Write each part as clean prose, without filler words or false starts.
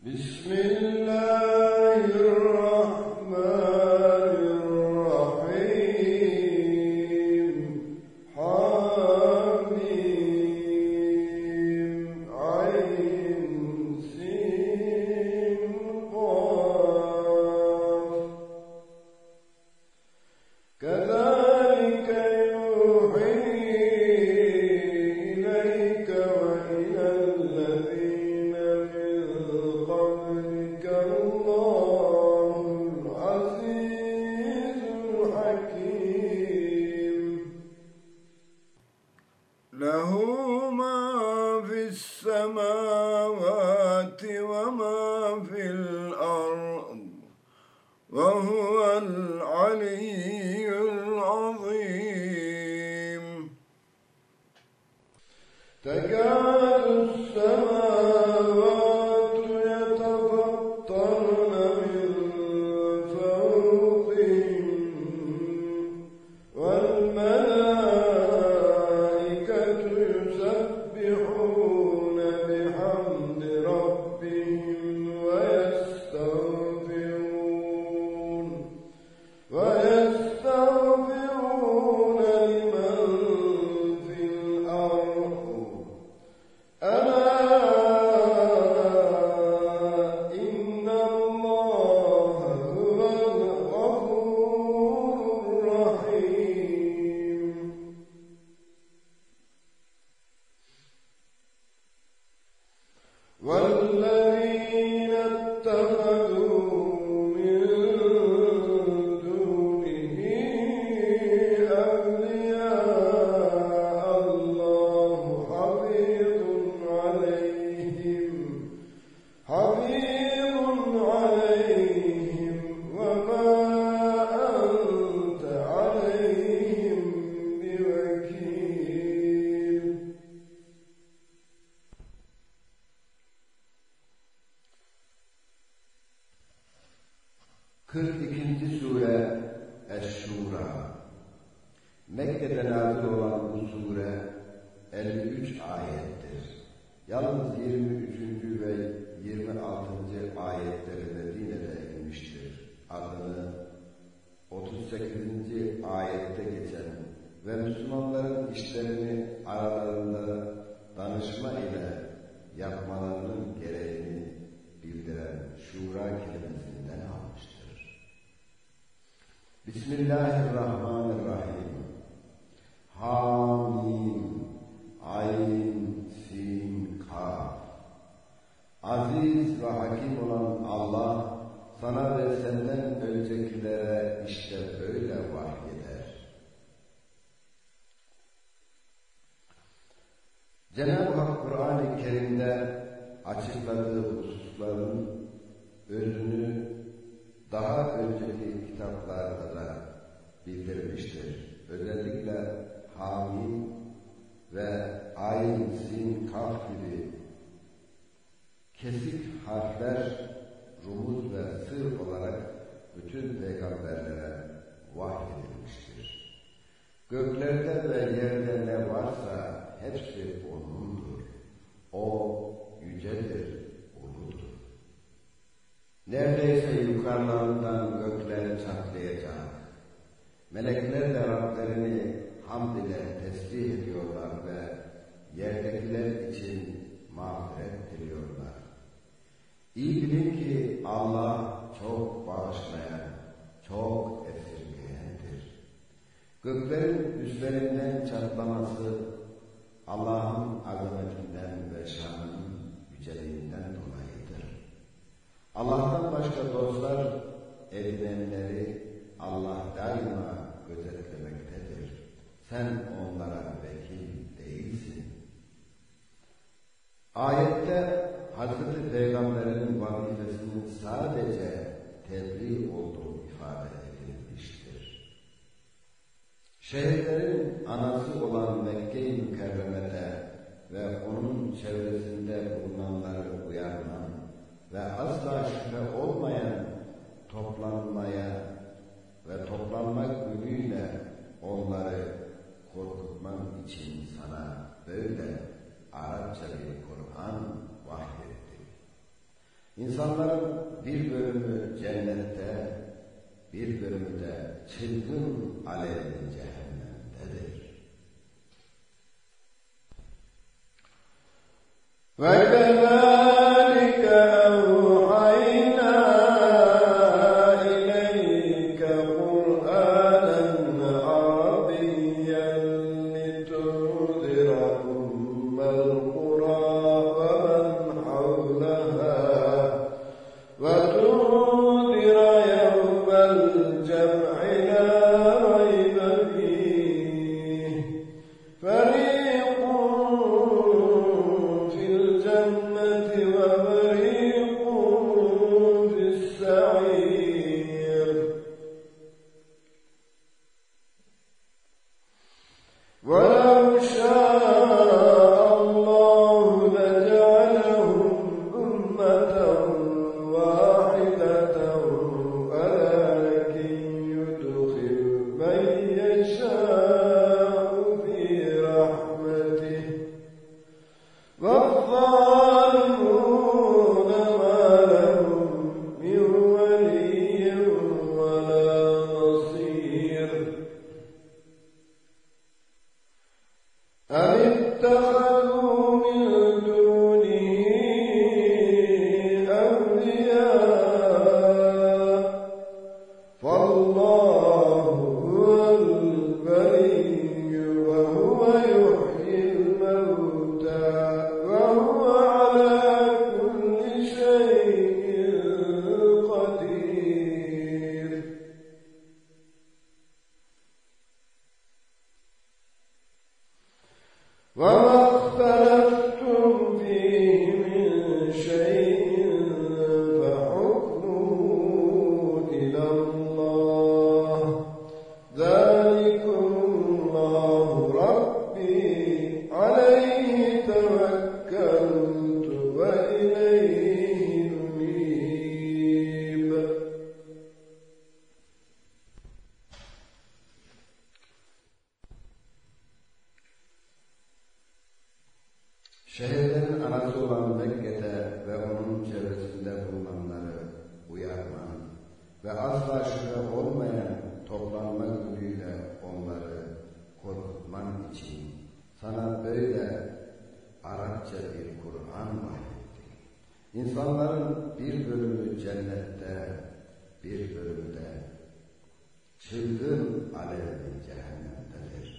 Bismillahirrahmanirrahim. Hamim. Ayn. Sin. Qaf. Kezalike yuhi ileyke ve ilellezine min qablike Allahul azizul hakim. Lehu ma fis semavati ve ma fil ard ve huvel aliyyul azim. Tekâdu s-semâvâtu yetafattarna min fawqihim vel melâiketu yusabbihûne bihamdi rabbihim ve yestağfirûn limen fil ard. Elâ innallâhe huvel gafûrur rahîm. وَالَّذِينَ اتَّخَذُوا مِن دُونِهِ أَوْلِيَاءَ اللَّهُ حَفِيظٌ عَلَيْهِمْ وَمَا أَنتَ عَلَيْهِمْ بِوَكِيلٍ. Sure Eş-Şura. Mekke'de nazil olan bu sure 53 ayettir. Yalnız 23. ve 26. ayetleri Medine'de inmiştir. Adını 38. ayette geçen ve Müslümanların işlerini aralarında danışma ile yapmalarının gereğini bildiren Şura kelimesinden almıştır. Bismillahirrahmanirrahim. Hamim. Ayn. Sin. Kaf. Aziz ve hakim olan Allah sana ve senden öncekilere işte böyle vahyeder. Cenab-ı Hak Kur'an-ı Kerim'de açıkladığı hususların özünü daha önceki kitaplarda da bildirmiştir. Özellikle Hamim ve Ayn, Sin, Kaf gibi kesik harfler, rumuz ve sır olarak bütün peygamberlere vahyedilmiştir. Göklerde ve yerde ne varsa hepsi O'nundur. O yücedir, uludur. Neredeyse yukarılarından gökler çatlayacak. Melekler de Rablerini hamd ile tesbih ediyorlar ve yerdekiler için mağfiret diliyorlar. İyi bilin ki Allah çok bağışlayan, çok esirgeyendir. Göklerin üstlerinden çatlaması Allah'ın azametinden ve şanının yüceliğinden dolayıdır. Allah'tan başka dostlar edinenleri Allah daima gözetlemektedir. Sen onlara vekil değilsin. Ayette Hazreti Peygamber'in vazifesinin sadece tebliğ olduğu ifade edilmiştir. Şehirlerin anası olan Mekke-i Mükerreme'de ve onun çevresinde bulunanları uyarman ve asla şüphe olmayan toplanmaya ve toplanmak ümüyle onları korkutman için sana böyle Arapça bir Kur'an vahyetti. İnsanların bir bölümü cennette, bir bölümü de çılgın alevli cehennemdedir. وَكَذَٰلِكَ أَوْحَيْنَا إِلَيْكَ قُرْآنًا عَرَبِيًّا لِتُنذِرَ أُمَّ الْقُرَىٰ وَمَنْ حَوْلَهَا وَتُنذِرَ يَوْمَ الْجَمْعِ لَا رَيْبَ فِيهِ فَرِيقٌ فِي الْجَنَّةِ وَفَرِيقٌ فِي السَّعِيرِ وَلَوْ شَاءَ اللَّهُ لَجَعَلَهُمْ أُمَّةً واحدة ولكن يدخل من يشاء في رحمته والظالمون ما لهم من ولي ولا نصير أم اتخذوا من دونه أولياء فالله هو الولي وهو يحيي الموتى وهو على كل شيء قدير وما اختلفتم فيه من شيء فحكمه إلى الله ذلكم الله ربي عليه توكلت وإليه أنيب Şehirlerin anası olan Mekke'de ve onun çevresinde bulunanları uyarman ve asla şüphe olmayan toplanma günüyle onları korkutman için sana böyle Arapça bir Kur'an vahyettik. İnsanların bir bölümü cennette, bir bölümü de çılgın alevli cehennemdedir.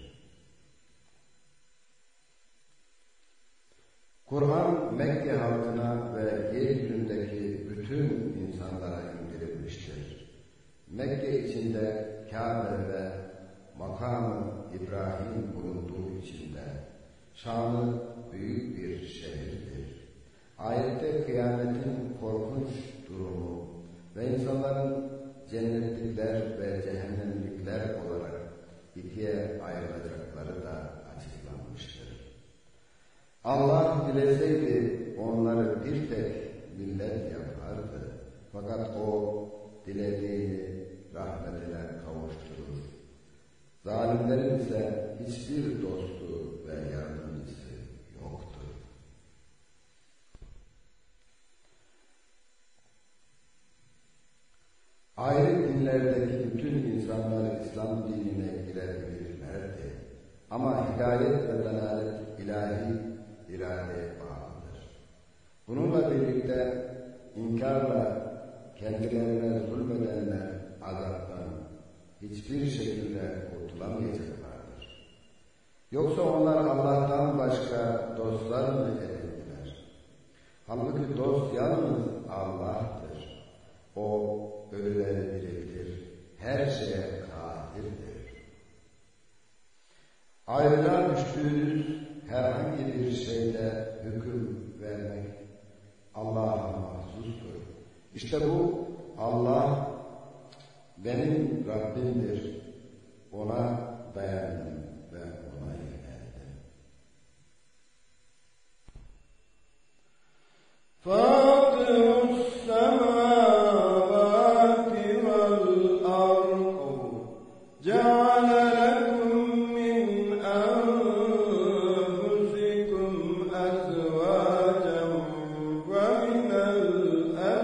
Kur'an Mekke halkına ve yeryüzündeki bütün insanlara indirilmiştir. Mekke içinde Kabe ve makamı İbrahim bulunduğu içinde şanı büyük bir şehirdir. Ayette kıyametin korkunç durumu ve insanların cennetlikler ve cehennemlikler olarak ikiye ayrılacakları da açıklanmıştır. Allah dileseydi onları bir tek millet yapardı. Fakat o dilediğini rahmetine kavuşturur. Zalimlerin ise hiçbir dostu ve yardımcısı yoktur. Ayrı dinlerdeki bütün insanlar İslam dinine girebilirlerdi. Ama hidayet ve dalalet ilahi iradeye bağlıdır. Bununla birlikte inkarla kendilerine zulmedenler azaptan hiçbir şekilde kurtulamayacaklardır. Yoksa onlar Allah'tan başka dostlar mı edindiler? Halbuki dost yalnız Allah'tır. O ölüleri diriltir, her şeye kadirdir. Ayrıca düştüğünüz herhangi bir şeyde hüküm vermek Allah'a mahsustur. İşte bu Allah benim Rabbimdir. Ona dayandım ve ona yöneldim. Fâtirus semâvâti vel ardu ceale lekum min enfusikum ezvâcen ve minel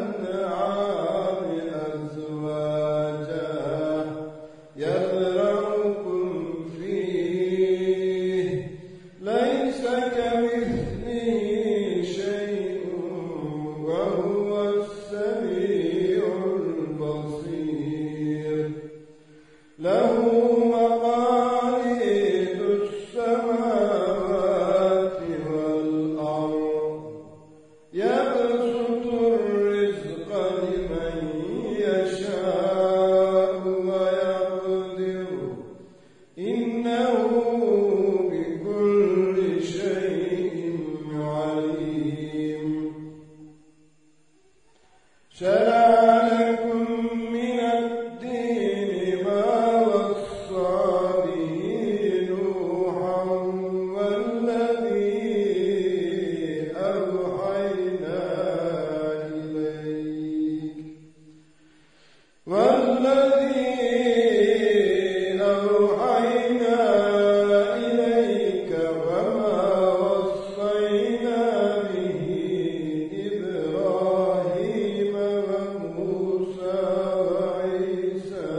شرع لكم من الدين ما وصى به نوحا والذي أوحينا إليك وما وصينا به إبراهيم وموسى وعيسى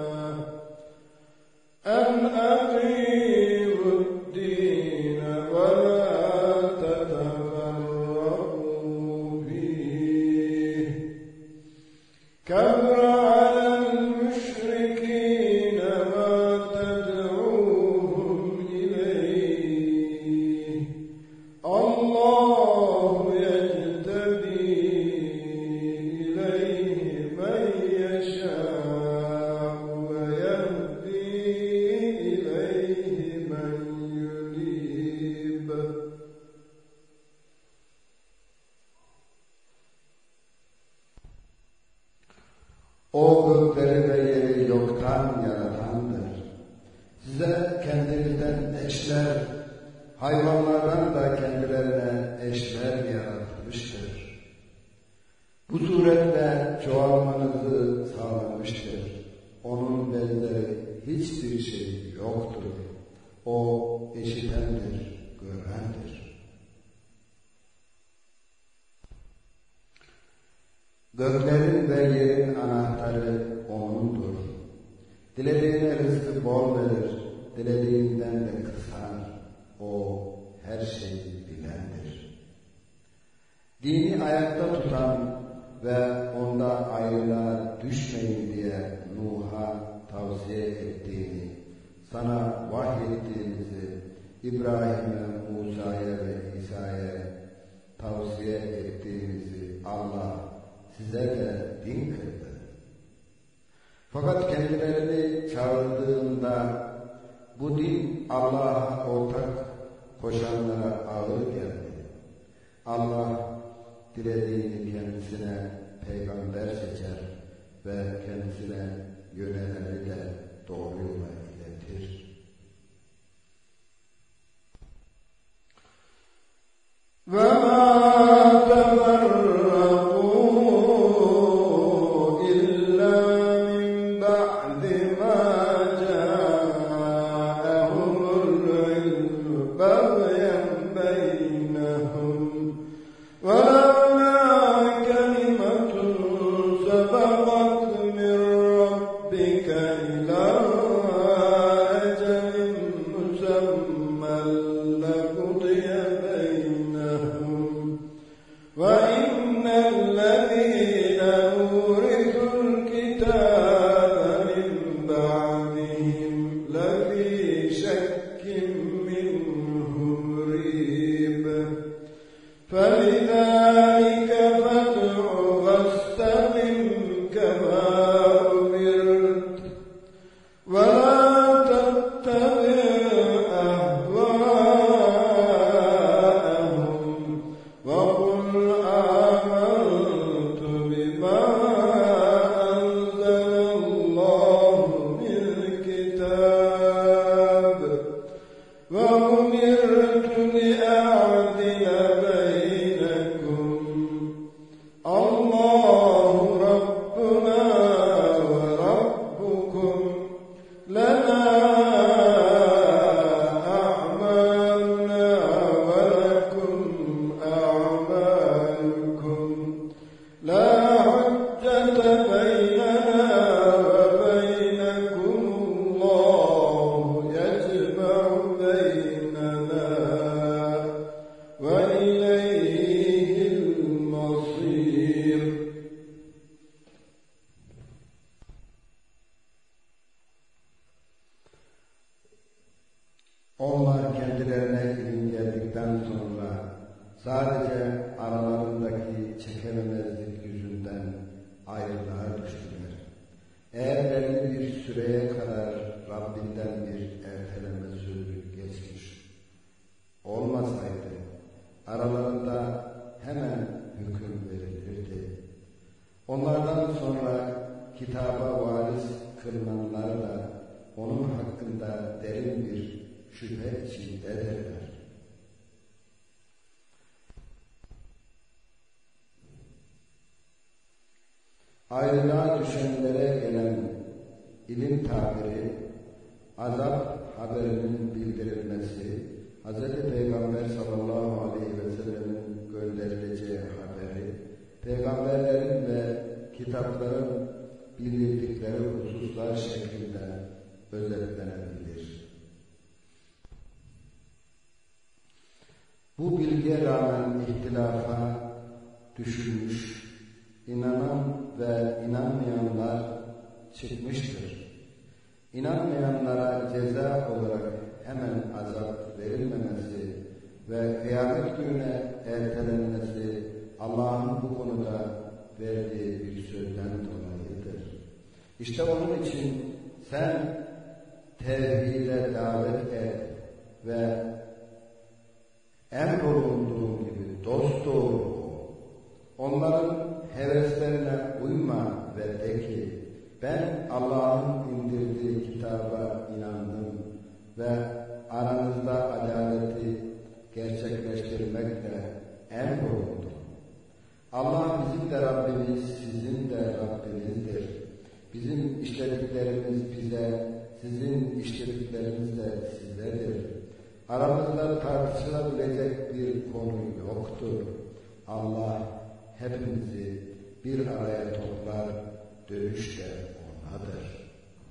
أن أقيموا الدين ولا تتفرقوا فيه كبر على المشركين ما تدعوهم إليه الله يجتبي إليه من يشاء ويهدي إليه من ينيب O gökleri ve yeri yoktan yaratandır. Size kendinizden eşler, hayvanlardan da kendilerine eşler yaratmıştır. Bu suretle çoğalmanızı sağlamıştır. Onun benzeri hiçbir şey yoktur. O işitendir, görendir. Göklerin ve yerin anahtarı O'nundur. Dilediğine rızkı bol verir, dilediğinden de kısar. O her şeyi bilendir. Dini ayakta tutan ve onda ayrılığa düşmeyin diye Nuh'a tavsiye ettiğini, sana vahyettiğimizi İbrahim'e, Musa'ya ve İsa'ya tavsiye ettiğimizi Allah size de din kıldı. Fakat kendilerini çağırdığında bu din Allah'a ortak koşanlara ağır geldi. Allah dilediğini kendisine peygamber seçer ve kendisine yönelenleri de doğru yola iletir. وَمَا تَفَرَّقُوا إِلَّا مِنْ بَعْدِ مَا جَاءَهُمُ الْعِلْمُ بَغْيًا بَيْنَهُمْ وَلَوْلَا كَلِمَةٌ سَبَقَتْ مِنْ رَبِّكَ إِلَى أَجَلٍ مُّسَمًّى لَقُضِيَ بَيْنَهُمْ وَإِنَّ الَّذِينَ أُورِثُوا الْكِتَابَ مِنْ بَعْدِهِمْ لَفِي شَكٍّ مِّنْهُ مُرِيبٍ فَلِذَلِكَ فَادْعُ وَاسْتَقِمْ كَمَا أُمِرْتَ وَلَا تَتَّبِعْ أَهْوَاءَهُمْ وَقُلْ آمَنْتُ بِمَا أَنزَلَ اللَّهُ مِنْ كِتَابٍ وَأُمِرْتُ لِأَعْدِلَ بَيْنَكُمْ اللَّهُ رَبُّنَا وَرَبُّكُمْ لَنَا أَعْمَالُنَا وَلَكُمْ أَعْمَالُكُمْ لَا حُجَّةَ بَيْنَنَا وَبَيْنَكُمُ اللَّهُ يَجْمَعُ بَيْنَنَا وَإِلَيْهِ الْمَصِيرُ. Onlar kendilerine ilim geldikten sonra sadece aralarındaki çekememezlik yüzünden ayrılığa düştüler. Eğer belli bir süreye kadar Rabbinden bir erteleme sözü geçmiş olmasaydı aralarında hemen hüküm verilirdi. Onlardan sonra kitaba varis kılınanlar da onun hakkında derin bir şüphe içindedirler. Ayrılığa düşenlere gelen ilim tabiri, azap haberinin bildirilmesi, Hz. Peygamber sallallahu aleyhi ve sellemin gönderileceği haberi, peygamberlerin ve kitapların bildirdikleri hususlar şeklinde özetlenebilir. Bu bilgiye rağmen ihtilafa düşülmüş, inanan ve inanmayanlar çıkmıştır. İnanmayanlara ceza olarak hemen azap verilmemesi ve kıyamet gününe ertelenmesi Allah'ın bu konuda verdiği bir sözden dolayıdır. İşte onun için sen tevhide davet et ve emrolunduğun gibi dosdoğru ol. Onların heveslerine uyma ve de ki ben Allah'ın indirdiği kitaba inandım ve aranızda adaleti gerçekleştirmekle emrolundum. Allah bizim de Rabbimiz, sizin de Rabbinizdir. Bizim işlediklerimiz bize, sizin işledikleriniz de sizdedir. Aramızda tartışılabilecek bir konu yoktur. Allah hepimizi bir araya toplar, dönüş de O'nadır.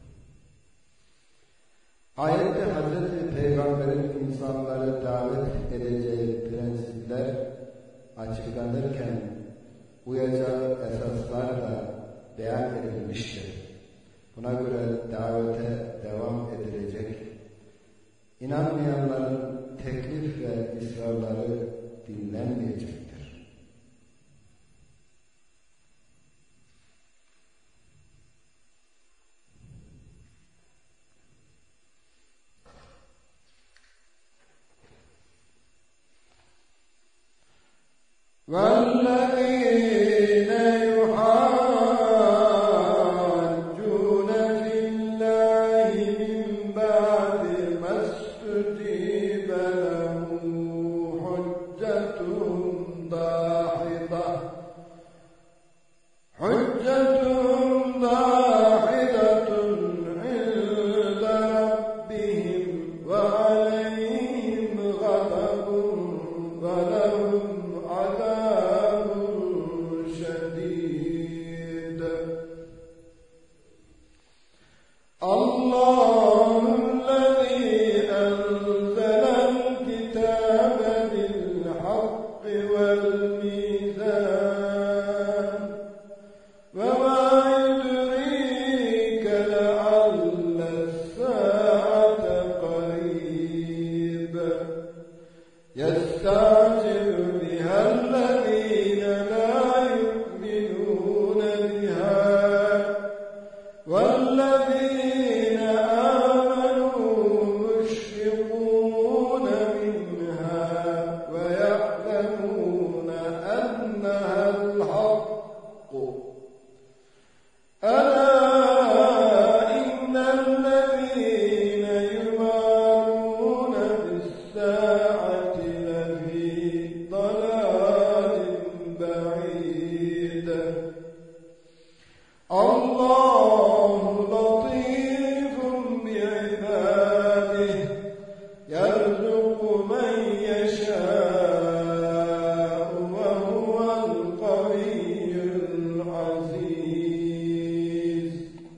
Ayette Hz. Peygamber'in insanları davet edeceği prensipler açıklanırken uyacağı esaslar da beyan edilmiştir. Buna göre davete devam edilecek. İnanmayanların teklif ve ısrarları dinlenmeyecektir. وَالَّذِينَ يُحَاجُّونَ فِي اللَّهِ مِنْ بَعْدِ مَا اسْتُجِيبَ لَهُ حُجَّتُهُمْ دَاحِضَةٌ عِنْدَ رَبِّهِمْ وَعَلَيْهِمْ غَضَبٌ وَلَهُمْ عَذَابٌ شَدِيدٌ اللَّهُ الَّذِي أَنزَلَ الْكِتَابَ بِالْحَقِّ وَالْمِيزَانَ وَمَا يُدْرِيكَ لَعَلَّ السَّاعَةَ قَرِيبٌ يَسْتَعْجِلُ بِهَا الَّذِينَ لَا يُؤْمِنُونَ بِهَا وَالَّذِينَ آمَنُوا مُشْفِقُونَ مِنْهَا وَيَعْلَمُونَ أَنَّهَا الْحَقُّ أَلَا إِنَّ الَّذِينَ يُمَارُونَ بِالسَّاعَةِ لَفِي ضَلَالٍ بَعِيدٍ اللَّهُ لَطِيفٌ بِعِبَادِهِ يَرْزُقُ مَن يَشَاءُ وَهُوَ الْقَوِيُّ الْعَزِيزُ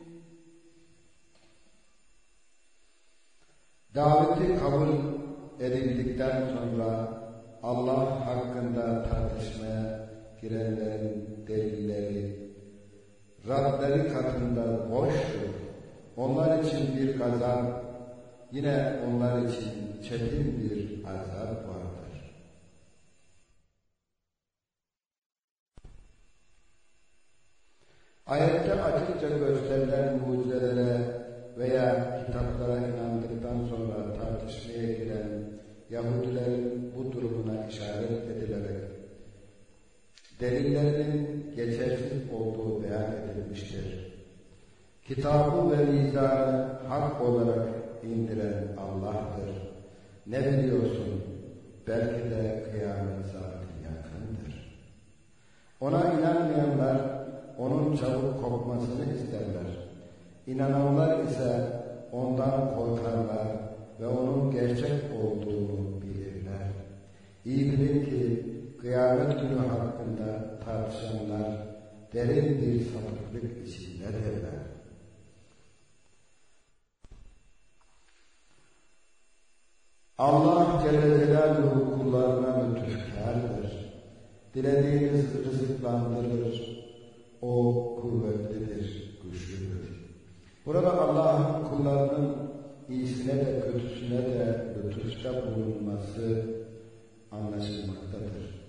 Daveti kabul edildikten sonra Allah hakkında tartışmaya girenlerin delilleri Rableri katında boştur. Onlar için bir gazap, yine onlar için çetin bir azap vardır. Ayette açıkça gösterilen mucizelere veya kitaplara inandıktan sonra tartışmaya giren Yahudilerin bu durumuna işaret edilerek delillerinin geçersiz olduğu beyan edilmiştir. Kitabı ve mizanı hak olarak indiren Allah'tır. Ne biliyorsun? Belki de kıyamet saati yakındır. Ona inanmayanlar onun çabuk kopmasını isterler. İnananlar ise ondan korkarlar ve onun gerçek olduğunu bilirler. İyi bilin ki kıyamet günü hakkında tartışanlar derin bir sapıklık içindedirler. Allah Celle Celaluhu kullarına lütufkârdır. Dilediğiniz rızıklandırır. O kuvvetlidir, güçlüdür. Burada Allah'ın kullarının iyisine de kötüsüne de lütufta bulunması anlaşılmaktadır.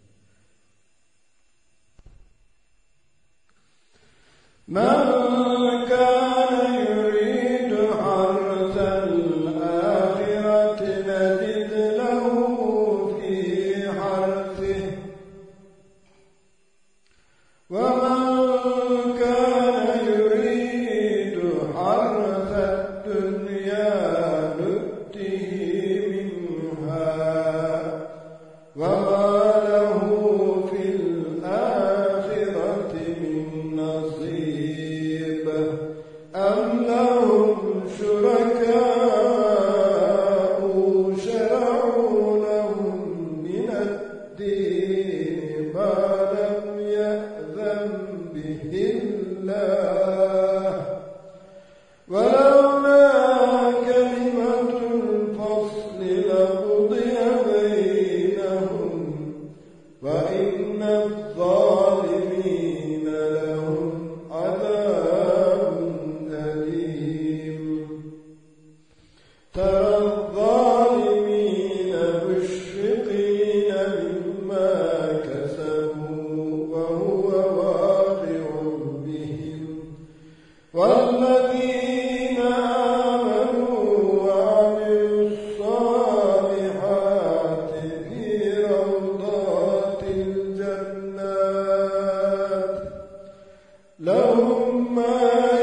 Men kâne yuridu harsel âhireti nezid lehu fî harsih ve men kâne yuridu harsel dünyâ nü'tihi minhâ ve mâ lehu fil âhireti min nasîb em lehum şurekâ'u şer'û lehum mined-dîn mâ lem ye'zen bihillâh ve levlâ kelimetul fasli lequdiye beynehum ve inne'z-zâlimîne lehum azâbun elîm. Tera'z-zâlimîne müşfikîne mimmâ kesebû ve huve vâqi'un bihim. وَالَّذِينَ آمَنُوا وَعَمِلُوا الصَّالِحَاتِ فِي رَوْضَاتِ الْجَنَّاتِ لَهُمْ مَا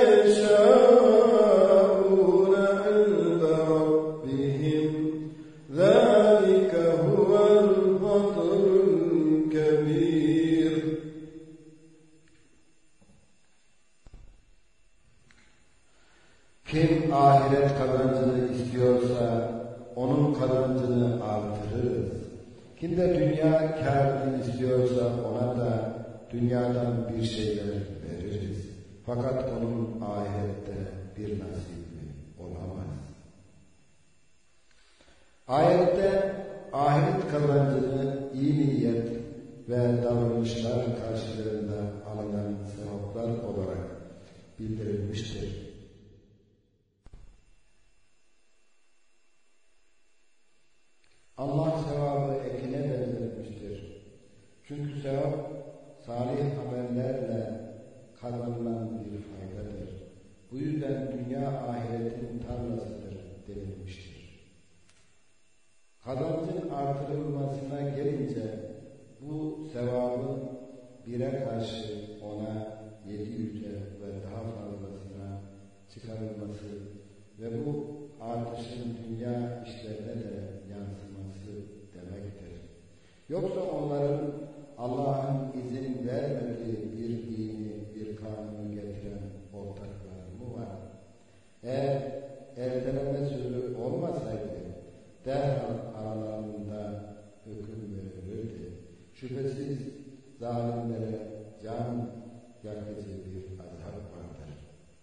يَشَاءُونَ عِندَ رَبِّهِمْ ذَلِكَ هُوَ الْفَضْلُ الْكَبِيرُ. Kim ahiret kazancını istiyorsa onun kazancını artırırız. Kim de dünya kârını istiyorsa ona da dünyadan bir şeyler veririz. Fakat onun ahirette bir nasibi olamaz. Ayette ahiret kazancını iyi niyet ve davranışlar karşılığında alınan sevaplar olarak bildirilmiştir. Allah sevabı ekine benzetmiştir. Çünkü sevap salih amellerle kazanılan bir faydadır. Bu yüzden dünya ahiretin tarlasıdır denilmiştir. Kazancın artırılmasına gelince bu sevabın bire karşı ona 700'e ve daha fazlasına çıkarılması ve bu artışın dünya işlerine de yansıması demektir. Yoksa onların Allah'ın izin vermediği bir dini, bir kanunu getiren ortakları mı var? Eğer erteleme sözü olmasaydı derhal aralarında hüküm verilirdi. Şüphesiz zalimlere can yakıcı bir azap vardır.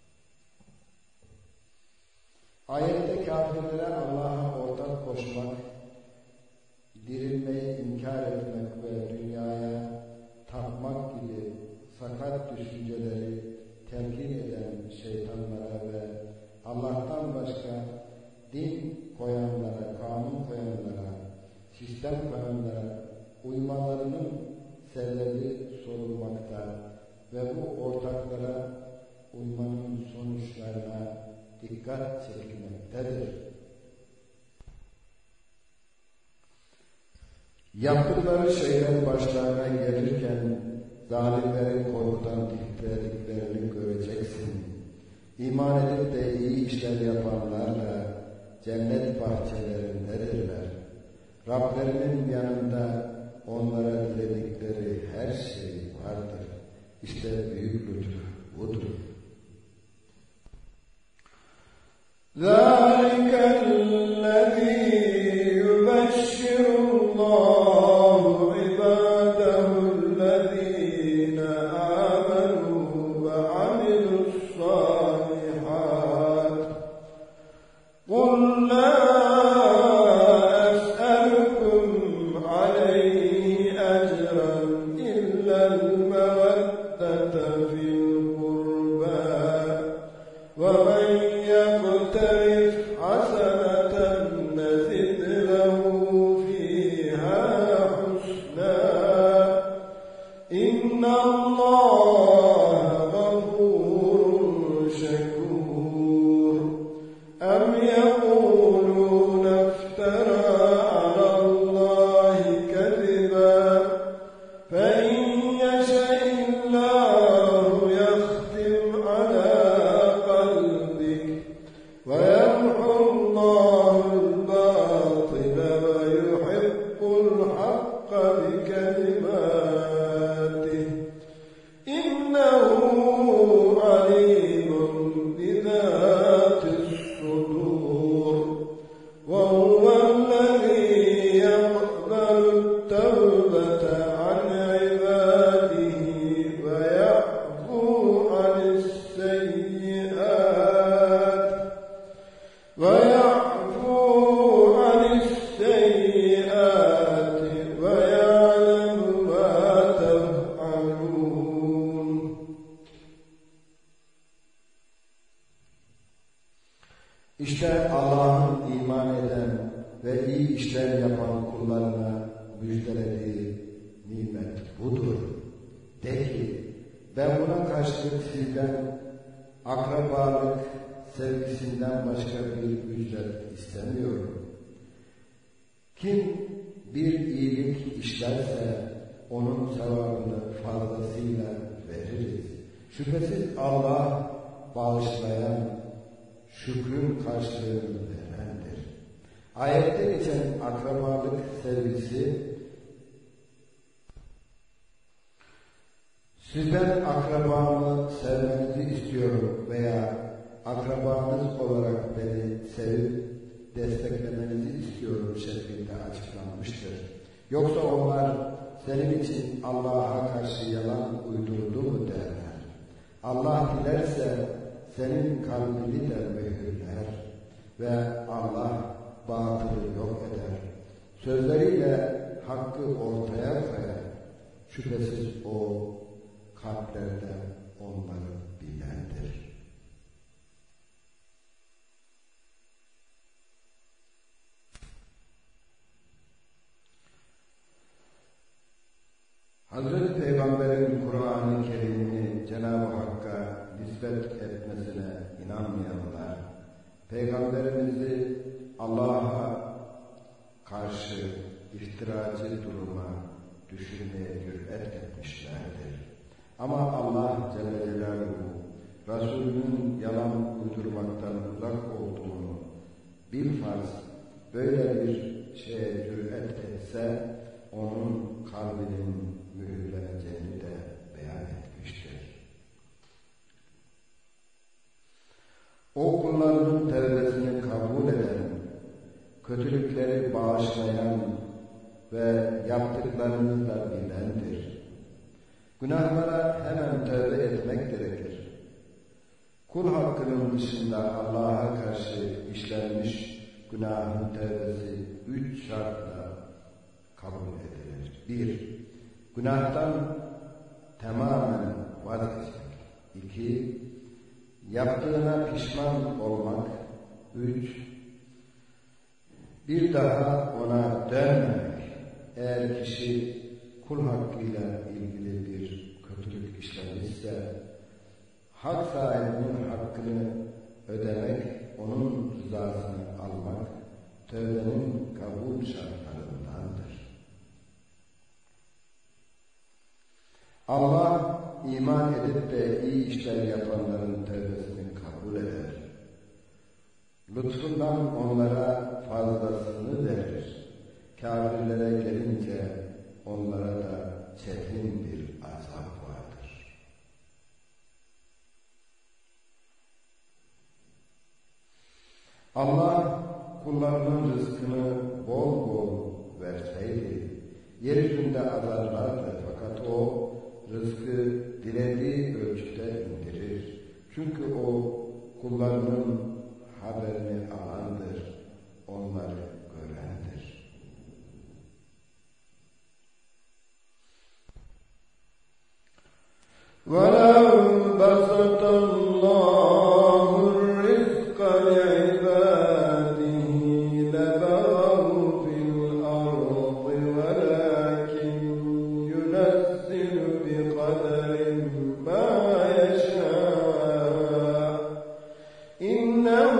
Ayette kafirlere Allah'a ortak koşmak, dirilmeyi inkar etmek ve dünyaya tapmak gibi sakat düşünceleri telkin eden şeytanlara ve Allah'tan başka din koyanlara, kanun koyanlara, sistem koyanlara uymalarının sebebi sorulmakta ve bu ortaklara uymanın sonuçlarına dikkat çekilmektedir. Yaptıkları şeyler başlarına gelirken zalimlerin korkudan titrediklerini göreceksin. İman edip de iyi işler yapanlarla cennet bahçelerindedirler. Rablerinin yanında onlara diledikleri her şey vardır. İşte büyük lütuf budur. ذَٰلِكَ الَّذ۪ي يُبَشِّرُ اللّٰهُ عِبَادَهُ الَّذ۪ينَ آمَنُوا وَعَمِلُوا الصَّالِحَاتِ قُلْ لَا أَسْأَلُكُمْ عَلَيْهِ أَجْرًا إِلَّا الْمَوَدَّةَ فِي الْقُرْبَى وَمَنْ يَقْتَرِفْ حَسَنَةً نَزِدْ لَهُ فِيهَا حُسْنًا إِنَّ اللَّهَ غَفُورٌ شَكُورٌ أَمْ يَقُولُونَ افْتَرَىٰ عَلَى اللَّهِ كَذِبًا فَإِنْ يَشَإِ اللَّهُ يَخْتِمْ عَلَىٰ قَلْبِكَ وَيَمْحُو اللَّهُ الْبَاطِلَ وَيُحِقُّ الْحَقَّ بِكَلِمَاتِهِ إِنَّهُ عَلِيمٌ بِذَاتِ الصُّدُورِ وَهُوَ الَّذِي يَقْبَلُ التَّوْبَةَ عَنْ عِبَادِهِ وَيَعْفُو عَنِ السَّيِّئَاتِ وَيَعْلَمُ مَا تَفْعَلُونَ. İşte Allah'ın iman eden ve iyi işler yapan kullarına müjdelediği nimet budur. De ki, ben buna karşılık sizden akrabalık sevgisinden başka bir ücret istemiyorum. Kim bir iyilik işlerse onun sevabını fazlasıyla veririz. Şüphesiz Allah bağışlayan, şükrün karşılığını verendir. Ayette geçen akrabalık sevgisi, sizden akrabamı sevmenizi istiyorum veya akrabanız olarak beni sevip desteklemenizi istiyorum şeklinde açıklanmıştır. Yoksa onlar senin için Allah'a karşı yalan uydurdu mu derler. Allah dilerse senin kalbini de mühürler ve Allah batılı yok eder. Sözleriyle hakkı ortaya koyar. Şüphesiz o kalplerde onları bilendir. Hazreti Peygamber'in Kur'an-ı Kerim'i Cenab-ı Hakk'a nispet etmesine inanmayanlar, Peygamberimizi Allah'a karşı iftiracı duruma düşürmeye cüret etmişlerdir. Ama Allah Celle Celaluhu, Resulünün yalan uydurmaktan uzak olduğunu bilfarz böyle bir şeye cüret etse, onun kalbinin mühürleneceğini de beyan etmiştir. O kullarının tevbesini kabul eden, kötülükleri bağışlayan ve yaptıklarını da bilendir. Günahlara hemen tövbe etmek gerekir. Kul hakkının dışında Allah'a karşı işlenmiş günahın tövbesi 3 şartla kabul edilir. 1. Günahtan tamamen vazgeçmek. 2. Yaptığına pişman olmak. 3. Bir daha ona dönmemek. Eğer kişi kul hakkıyla ilgili bir kötülük işlemişse, hak sahibinin hakkını ödemek, onun rızasını almak, tövbenin kabul şartlarındandır. Allah iman edip de iyi işler yapanların tevbesini kabul eder. Lütfundan onlara fazlasını verir. Kafirlere gelince onlara da çetin bir azap vardır. Allah kullarının rızkını bol bol verseydi, yeryüzünde azarlardı, fakat o rızkı dilediği ölçüde indirir. Çünkü o kullarının haberini alandır, onları görendir. وَلَوْ بَسَطَ اللّٰهُ الرِّزْقَ لِعِبَادِهِ لَبَغَوْا فِي الْأَرْضِ وَلَكِنْ يُنَزِّلُ بِقَدَرٍ مَا يَشَاءُ إِنَّهُ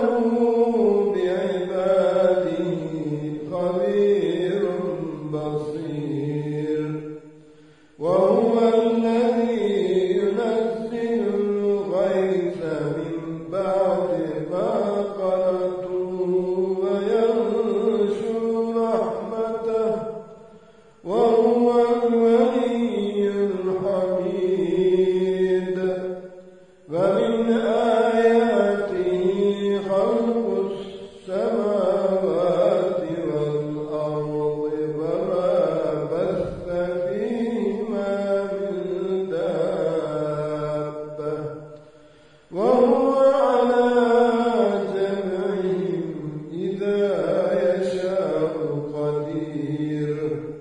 بِعِبَادِهِ خَبِيرٌ بَصِيرٌ وَهُوَ الَّذِي يُنَزِّلُ الْغَيْثَ مِنْ بَعْدِ مَا قَنَطُوا وَيَنشُرُ رَحْمَتَهُ وَهُوَ الْوَلِيُّ الْحَمِيدُ وَمِنْ آيَاتِهِ خَلْقُ السَّمَاوَاتِ وَالْأَرْضِ وَمَا بَثَّ فِيهِمَا مِنْ دَابَّةٍ وَهُوَ عَلَى جَمْعِهِمْ إِذَا يَشَاءُ قَدِيرٌ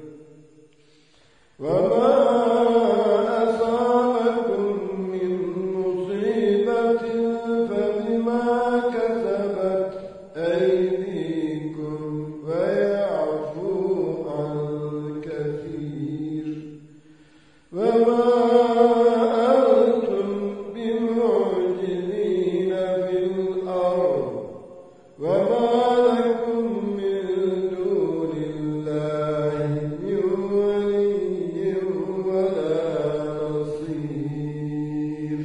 وَمَا أَصَابَكُم مِّن مُّصِيبَةٍ فَبِمَا كَسَبَتْ أَيْدِيكُمْ وَيَعْفُو عَن كَثِيرٍ وَمَا أَنتُم بِمُعْجِزِينَ فِي الْأَرْضِ وَمَا لَكُم مِّن دُونِ اللَّهِ مِن وَلِيٍّ وَلَا نَصِيرٍ.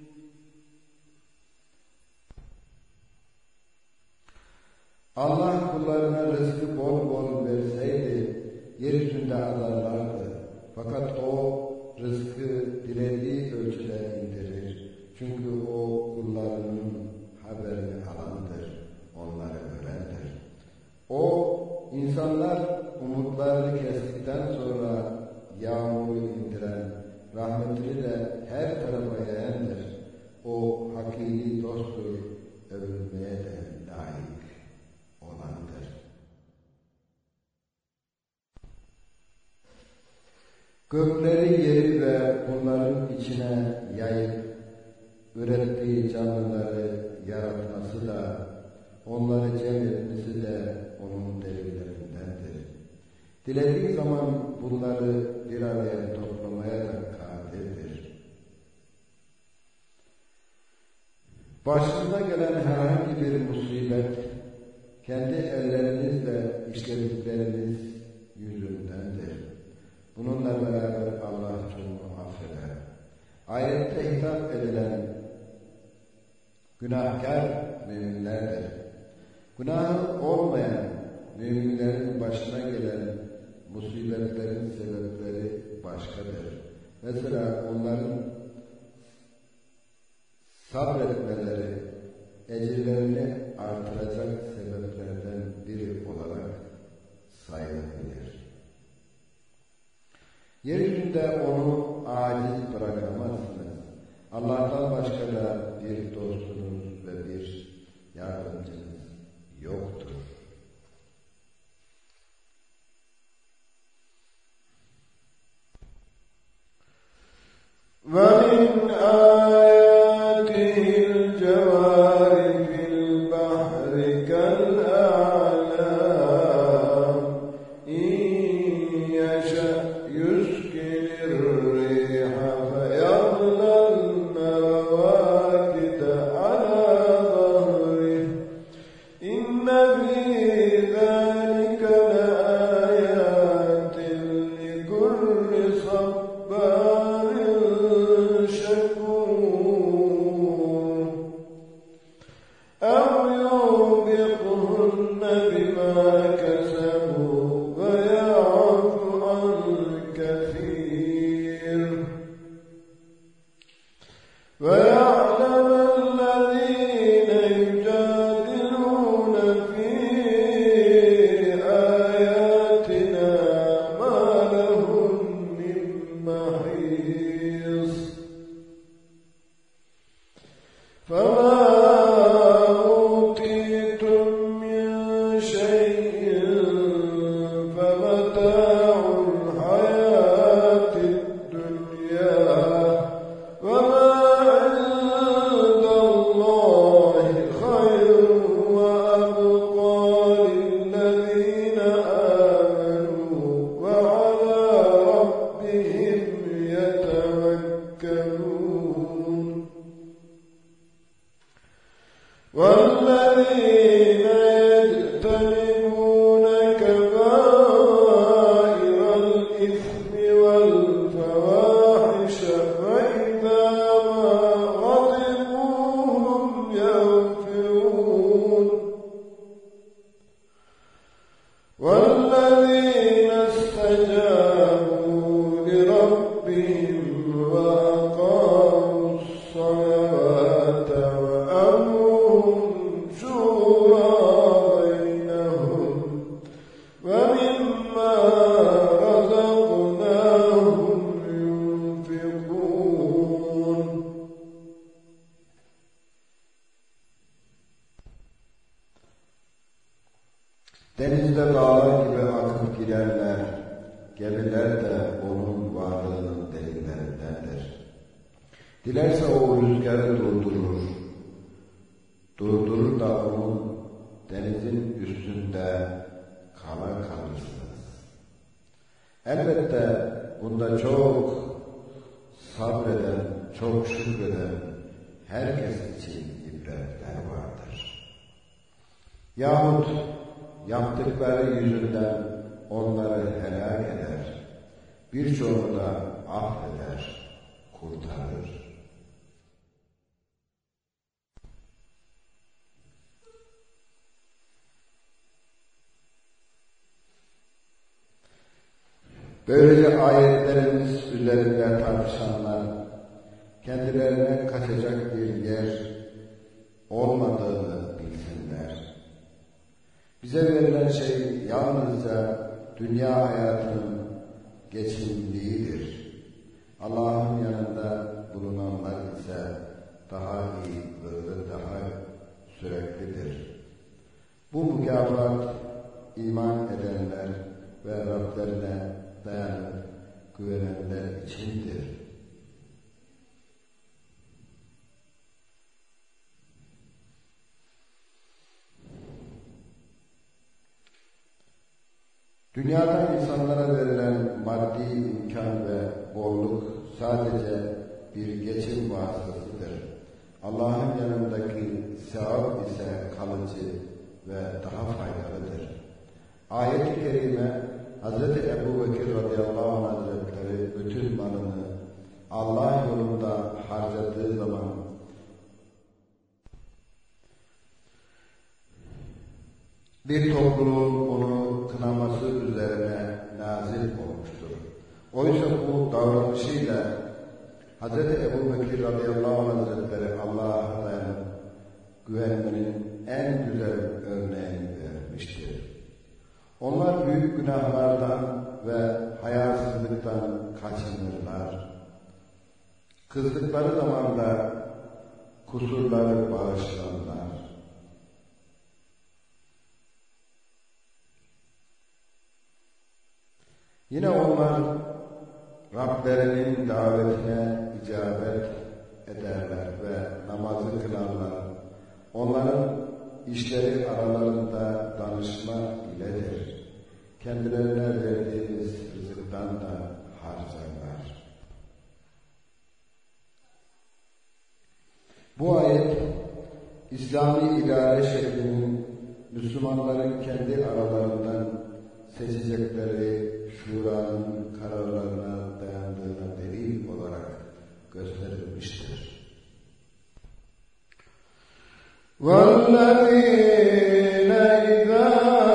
Allah kullarına rızkı bol bol verseydi, yeryüzünde azarlardı. Fakat o rızkı dilediği ölçüde indirir. Çünkü o kullarının haberini alandır, onları görendir. O, insanlar umutlarını kestikten sonra yağmuru indiren, rahmetini de her tarafa yayandır. O hakiki dosttur, övülmeye de layık olandır. Gökleri, yeri ve bunların içine yayıp ürettiği canlıları yaratması da, onları cem etmesi de onun delillerindendir. Dilediği zaman bunları bir araya toplamaya da kadirdir. Başınıza gelen herhangi bir musibet, kendi ellerinizle işledikleriniz yüzündendir. Bununla beraber Allah çoğunu affeder. Ayette hitap edilen günahkar müminlerdir. Günahı olmayan müminlerin başına gelen musibetlerin sebepleri başkadır. Mesela onların sabretmeleri ecirlerini artıracak sebeplerden biri olarak sayılabilir. Yeryüzünde onu aciz bırakamazsınız. Allah'tan başka da bir dostunuz ve bir yardımcınız yoktur. وَمِنْ آيَاتِهِ الْجَوَارِ فِي الْبَحْرِ كَالْأَعْلَامِ إِنْ يَشَأْ يُسْكِنِ الرِّيحَ فَيَظْلَلْنَ رَوَاكِدَ عَلَى ظَهْرِهِ إِنَّ فِي ذَلِكَ لَآيَاتٍ لِكُلِّ صَبَّارٍ ويعلم الذين يجادلون في آياتنا ما لهم من محيص فما أوتيتم من شيء فمتاع الحياة الدنيا وما عند الله خير وأبقى للذين آمنوا وعلى ربهم يتوكلون والذين يجتنبون كبائر الإثم والفواحش فإذا ما غضبوا هم يغفرون والذين استجابوا لربهم وأقاموا الصلاة وأمرهم شورى بينهم ومما رزقناهم ينفقون Denizde dağlar gibi akıp giderler, gemiler de onun varlığının derinlerindendir. Dilerse o rüzgarı durdurur da onun denizin üstünde kalırsınız. Elbette bunda çok sabreden, çok şükreden herkes için ibretler vardır. Yahut yaptıkları yüzünden onları helak eder, birçoğunu da affeder, kurtarır. Böylece ayetlerimiz üzerinde tartışanlar, kendilerine kaçacak bir yer olmadığını bilsinler. Bize verilen şey yalnızca dünya hayatının geçimliğidir. Allah'ın yanında bulunanlar ise daha iyi ve daha süreklidir. Bu mükafat iman edenler ve Rablerine dayanıp güvenenler içindir. Dünyada insanlara verilen maddi imkan ve bolluk sadece bir geçim vasıtasıdır. Allah'ın yanındaki sevap ise kalıcı ve daha faydalıdır. Ayet-i kerime Hz. Ebu Bekir radıyallahu anh hazretleri bütün malını Allah yolunda harcadığı zaman bir topluluğun onu kınaması üzerine nazil olmuştur. Oysa bu davranışıyla Hz. Ebu Bekir radıyallahu anh hazretleri Allah'a dayanıp güvenmenin en güzel örneğini vermiştir. Onlar büyük günahlardan ve hayasızlıktan kaçınırlar. Kızdıkları zaman da kusurları bağışlarlar. Yine onlar Rablerinin davetine icabet ederler ve namazı kılarlar. Onların işleri aralarında danışma iledir. Kendilerine verdiğimiz rızıktan da harcarlar. Bu ayet, İslami idare şeklinin Müslümanların kendi aralarından seçecekleri şuranın kararlarına dayandığına delil olarak gösterilmiştir. وَالَّذِينَ إِذَا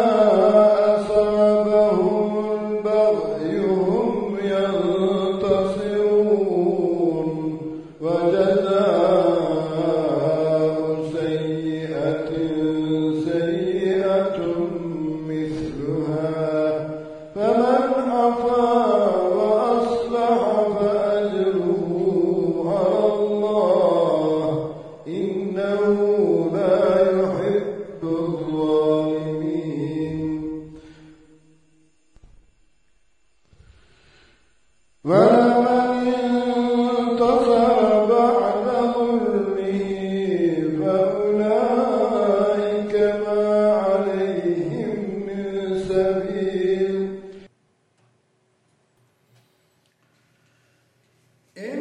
أَصَابَهُمُ الْبَغْيُ هُمْ يَنْتَصِرُونَ وَجَزَاءً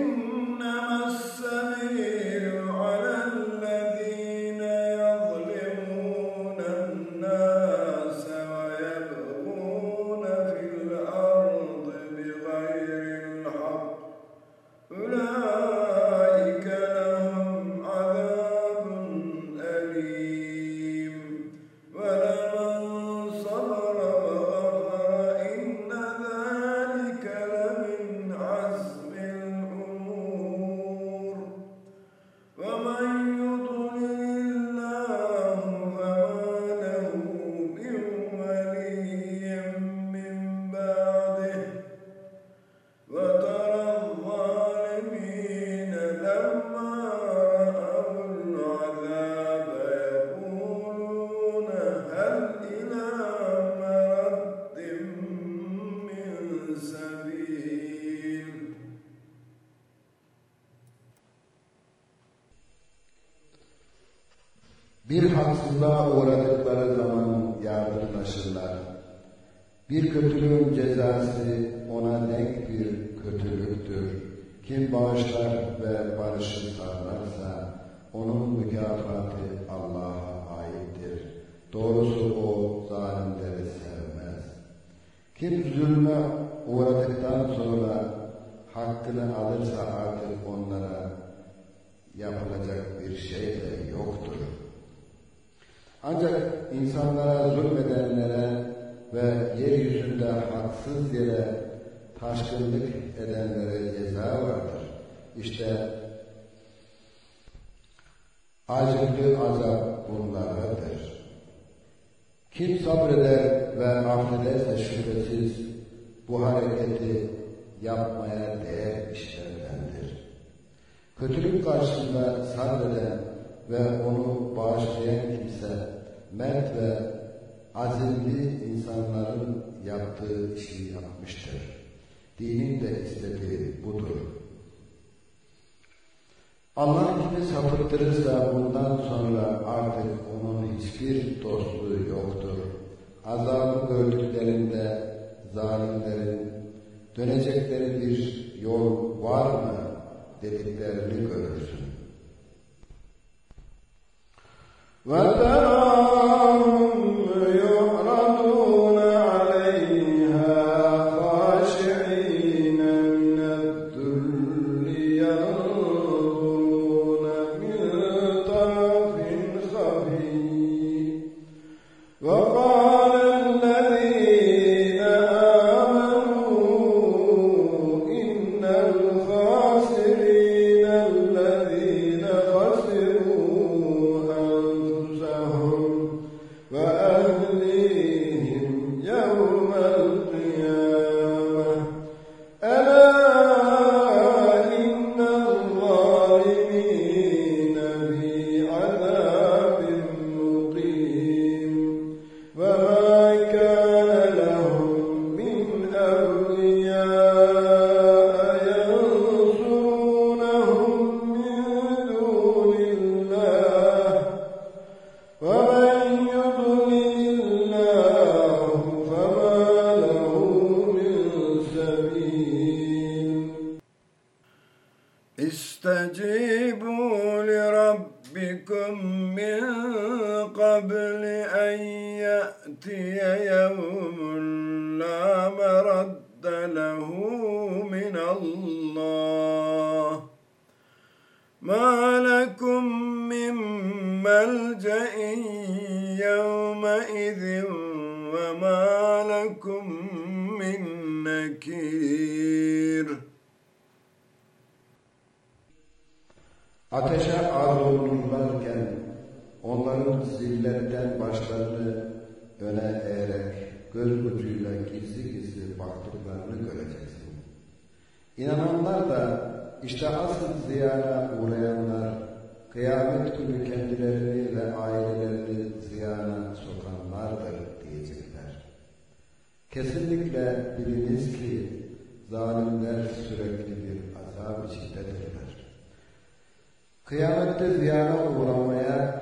إنما السبيل على الذين يظلمون الناس ويبغون في الأرض بغير الحق أولئك لهم عذاب أليم ولمن صبر وغفر إن ذلك لمن عزم الأمور ومن يضلل الله فما له من ولي من بعده وترى الظالمين لما رأوا العذاب يقولون هل إلى مرد من سبيل Bir haksızlığa uğradıkları zaman yardımlaşırlar. Bir kötülüğün cezası ona denk bir kötülüktür. Kim bağışlar ve barışı sağlarsa onun mükafatı Allah'a aittir. Doğrusu o zalimleri sevmez. Kim zulme uğradıktan sonra hakkını alırsa artık onlara yapılacak bir şey de yoktur. Ancak insanlara zulmedenlere ve yeryüzünde haksız yere taşkınlık edenlere ceza vardır. İşte acıklı azap bunlardadır. Kim sabreder ve affederse şüphesiz bu hareketi yapmaya değer işlerdendir. Kötülük karşısında sabreden ve onu bağışlayan kimse mert ve azimli insanların yaptığı işi yapmıştır. Dinin de istediği budur. Allah kimi sapıttırırsa bundan sonra artık onun hiçbir dostluğu yoktur. Azabı gördüklerinde zalimlerin dönecekleri bir yol var mı dediklerini görürsün. وَتَرَاهُمْ يُعْرَضُونَ عَلَيْهَا خَاشِعِينَ مِنَ الذُّلِّ يَنظُرُونَ مِنْ طَرَفٍ خَفِيٍّ وَقَالَ الَّذِينَ آمَنُوا إِنَّ الْخَاسِرِينَ الَّذِينَ خَسِرُوا وأهليهم يوم القيامة ألا إن الظالمين في عذاب مقيم وما كان لهم من أولياء ينصرونهم من دون الله ومن يضلل الله فما له من سبيل استجيبوا لربكم من قبل أن يأتي يوم لا مرد له من الله ما لكم من ملجأ يومئذ وما لكم من نكير Ateşe arz olunurlarken onların zilletten başlarını öne eğerek göz ucuyla gizli gizli baktıklarını göreceksin. İnananlar da işte asıl ziyana uğrayanlar, kıyamet günü kendilerini ve ailelerini ziyana sokanlardır diyecekler. Kesinlikle biliniz ki zalimler sürekli bir azap içindedirler. Kıyamette ziyana uğramaya,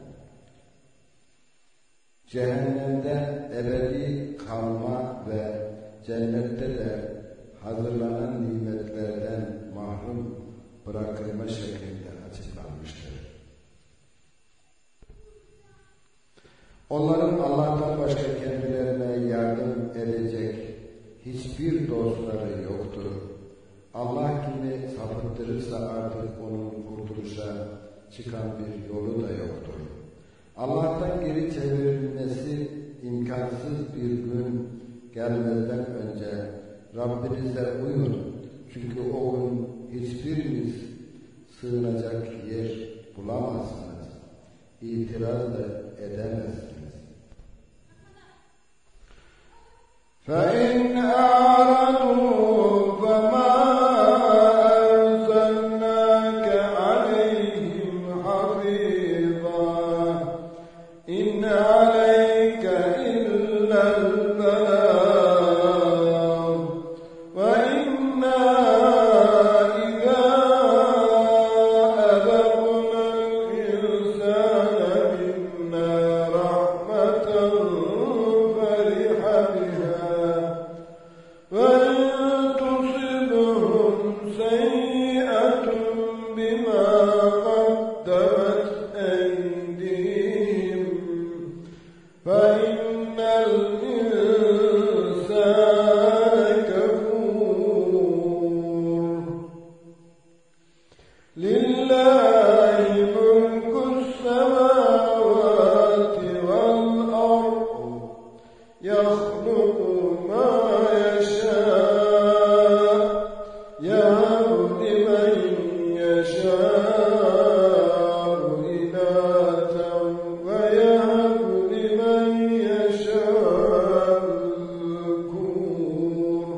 cehennemde ebedi kalma ve cennette de hazırlanan nimetlerden mahrum bırakılma şeklinde açıklanmıştır. Onların Allah'tan başka kendilerine yardım edecek hiçbir dostları yoktur. Allah kimi sapıttırırsa artık onun kurtuluşa çıkan bir yolu da yoktur. Allah'tan geri çevrilmesi imkansız bir gün gelmeden önce Rabbinize uyun. Çünkü o gün hiçbiriniz sığınacak yer bulamazsınız. İtiraz da edemezsiniz. فَاِنْ أَعْرَضُوا فَمَا أَرْسَلْنَاكَ عَلَيْهِمْ حَفِيظًا إِنْ عَلَيْكَ إِلَّا الْبَلَاغُ وَإِنَّا إِذَا أَذَقْنَا الْإِنسَانَ مِنَّا رَحْمَةً فَرِحَ بِهَا وَإِنْ تُصِبْهُمْ سَيِّئَةٌ بِمَا قَدَّمَتْ أَيْدِيهِمْ فَإِنَّ الْإِنسَانَ كَفُورٌ لِلَّهِ مُلْكُ السَّمَاوَاتِ وَالْأَرْضِ يَخْلُقُ مَا يَشَاءُ يَهَبُ لِمَن يَشَاءُ إِنَاثًا وَيَهَبُ لِمَن يَشَاءُ الذُّكُورَ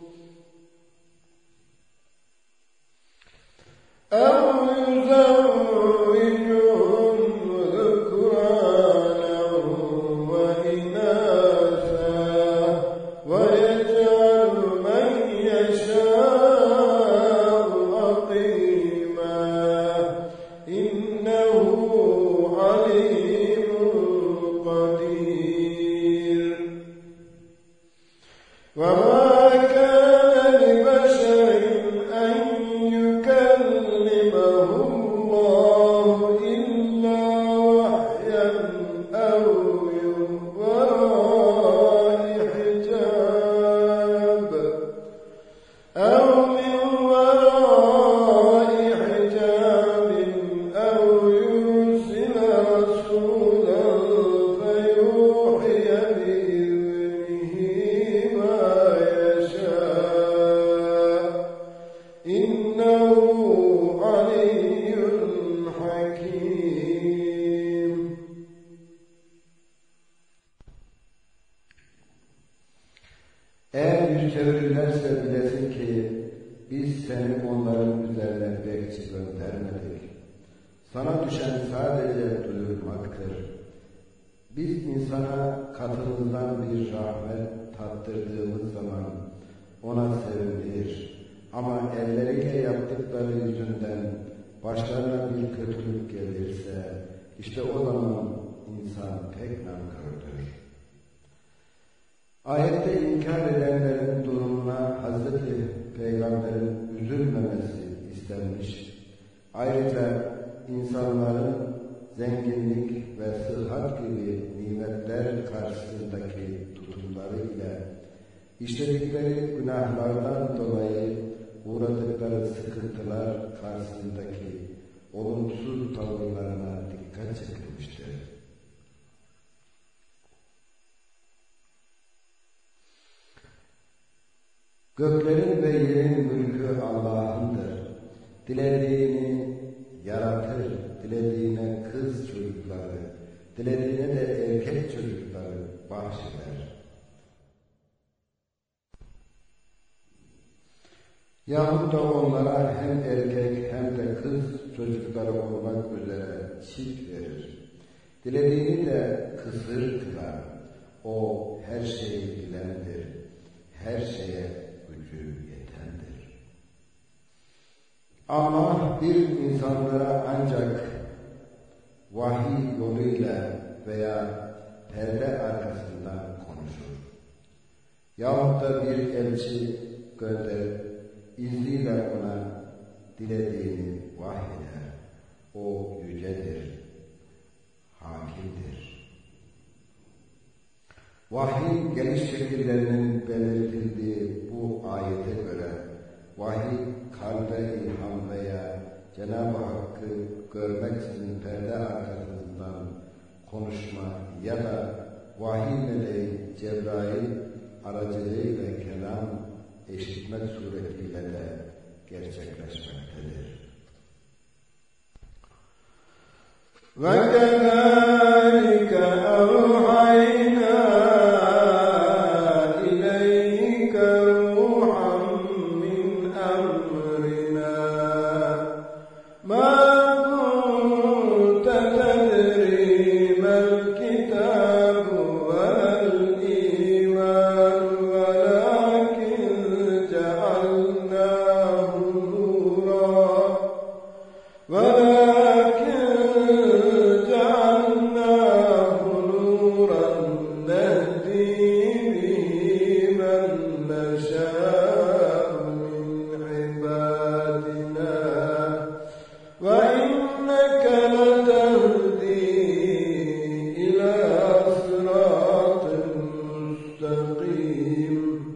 أَوْ يُزَوِّجُهُمْ ذُكْرَانًا وَإِنَاثًا وَيَجْعَلُ مَن يَشَاءُ عَقِيمًا إِنَّهُ عَلِيمٌ قَدِيرٌ وَمَا كَانَ لِبَشَرٍ أَن يُكَلِّمَهُ اللَّهُ إِلَّا وَحْيًا أَوْ مِن وَرَاءِ حِجَابٍ أَوْ يُرْسِلَ رَسُولًا فَيُوحِيَ بِإِذْنِهِ مَا يَشَاءُ إِنَّهُ عَلِيٌّ حَكِيمٌ Eğer yüz çevirirlerse bilesin ki biz seni onların üzerine bekçi göndermedik. Sana düşen sadece duyurmaktır. Biz insana katımızdan bir rahmet tattırdığımız zaman ona sevinir. Ama elleriyle yaptıkları yüzünden başlarına bir kötülük gelirse işte o zaman insan pek nankördür. Ayette inkar edenlerin durumuna Hazreti Peygamber'in üzülmemesi istenmiş. Ayrıca insanların zenginlik ve sıhhat gibi nimetler karşısındaki tutumları ile işledikleri günahlardan dolayı uğradıkları sıkıntılar karşısındaki olumsuz tavırlarına dikkat çekilmiştir. Göklerin ve yerin mülkü Allah'ındır. Dilediğini yaratır, dilediğine kız çocukları, dilediğine de erkek çocukları bahşeder. Yahut da onlara hem erkek hem de kız çocukları olmak üzere çift verir. Dilediğini de kısır kılar. O her şeyi bilendir, her şeye gücü yetendir. Allah bir insanlara ancak vahiy yoluyla veya perde arkasından konuşur. Yahut da bir elçi gönderip izniyle ona dilediğini vahyeder. O yücedir, hakimdir. Vahiy geliş şekillerinin belirtildiği bu ayete göre vahiy kalbe ilham veya Cenab-ı Hakk'ı görmeksizin perde arkasından konuşma ya da vahiy meleği Cebrail aracılığıyla kelam eşitmek suretiyle de gerçekleşmektedir. وَكَذَٰلِكَ أَوْحَيْنَا إِلَيْكَ رُوحًا مِّنْ أَمْرِنَا مَا كُنتَ تَدْرِي مَا الْكِتَابُ وَلَا الْإِيمَانُ وَلَٰكِن جَعَلْنَاهُ نُورًا نَّهْدِي بِهِ مَن نَّشَاءُ مِنْ عِبَادِنَا وَإِنَّكَ لَتَهْدِي إِلَىٰ صِرَاطٍ مُّسْتَقِيمٍ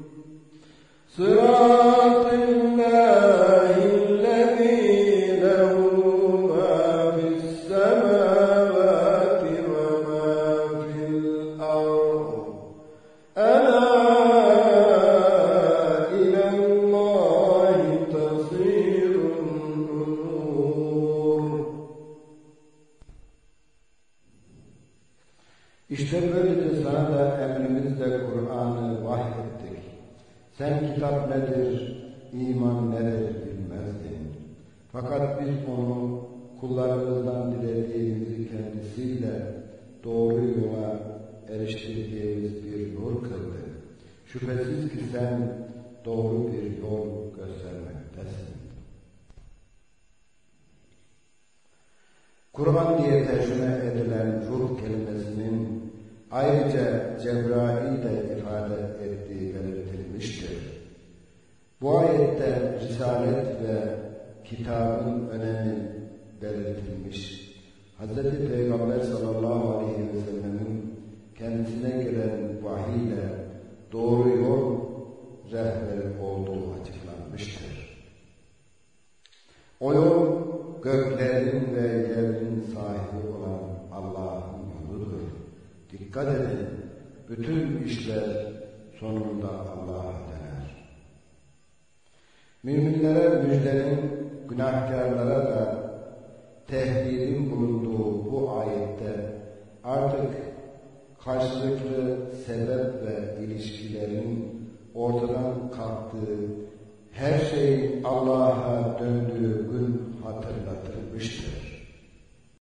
صِرَاطِ اللَّهِ الَّذِي لَهُ مَا فِي السَّمَاوَاتِ وَمَا فِي الْأَرْضِ أَلَا إِلَى اللَّهِ تَصِيرُ الْأُمُورُ. İşte böylece sana da emrimizle Kur'an'ı vahyettik. Sen kitap nedir, iman nedir bilmezdin. Fakat biz onu kullarımızdan dilediğimizi kendisiyle doğru yola eriştirdiğimiz bir nur kıldık. Şüphesiz ki sen doğru bir yol göstermektesin. Kur'an diye tercüme edilen ruh kelimesinin ayrıca Cebrail de ifade ettiği belirtilmiştir. Bu ayette risalet ve kitabın önemi belirtilmiş. Hz. Peygamber sallallahu aleyhi ve sellemin kendisine gelen vahiyle doğru yol rehberi olduğu açıklanmıştır. O yol göklerin ve yerin sahibi olan Allah'ın yoludur. Dikkat edin, bütün işler sonunda Allah'a döner. Müminlere müjdenin, günahkarlara da tehdidin bulunduğu bu ayette artık karşılıklı sebep ve ilişkilerin ortadan kalktığı, her şeyin Allah'a döndüğü gün hatırlatılmıştır.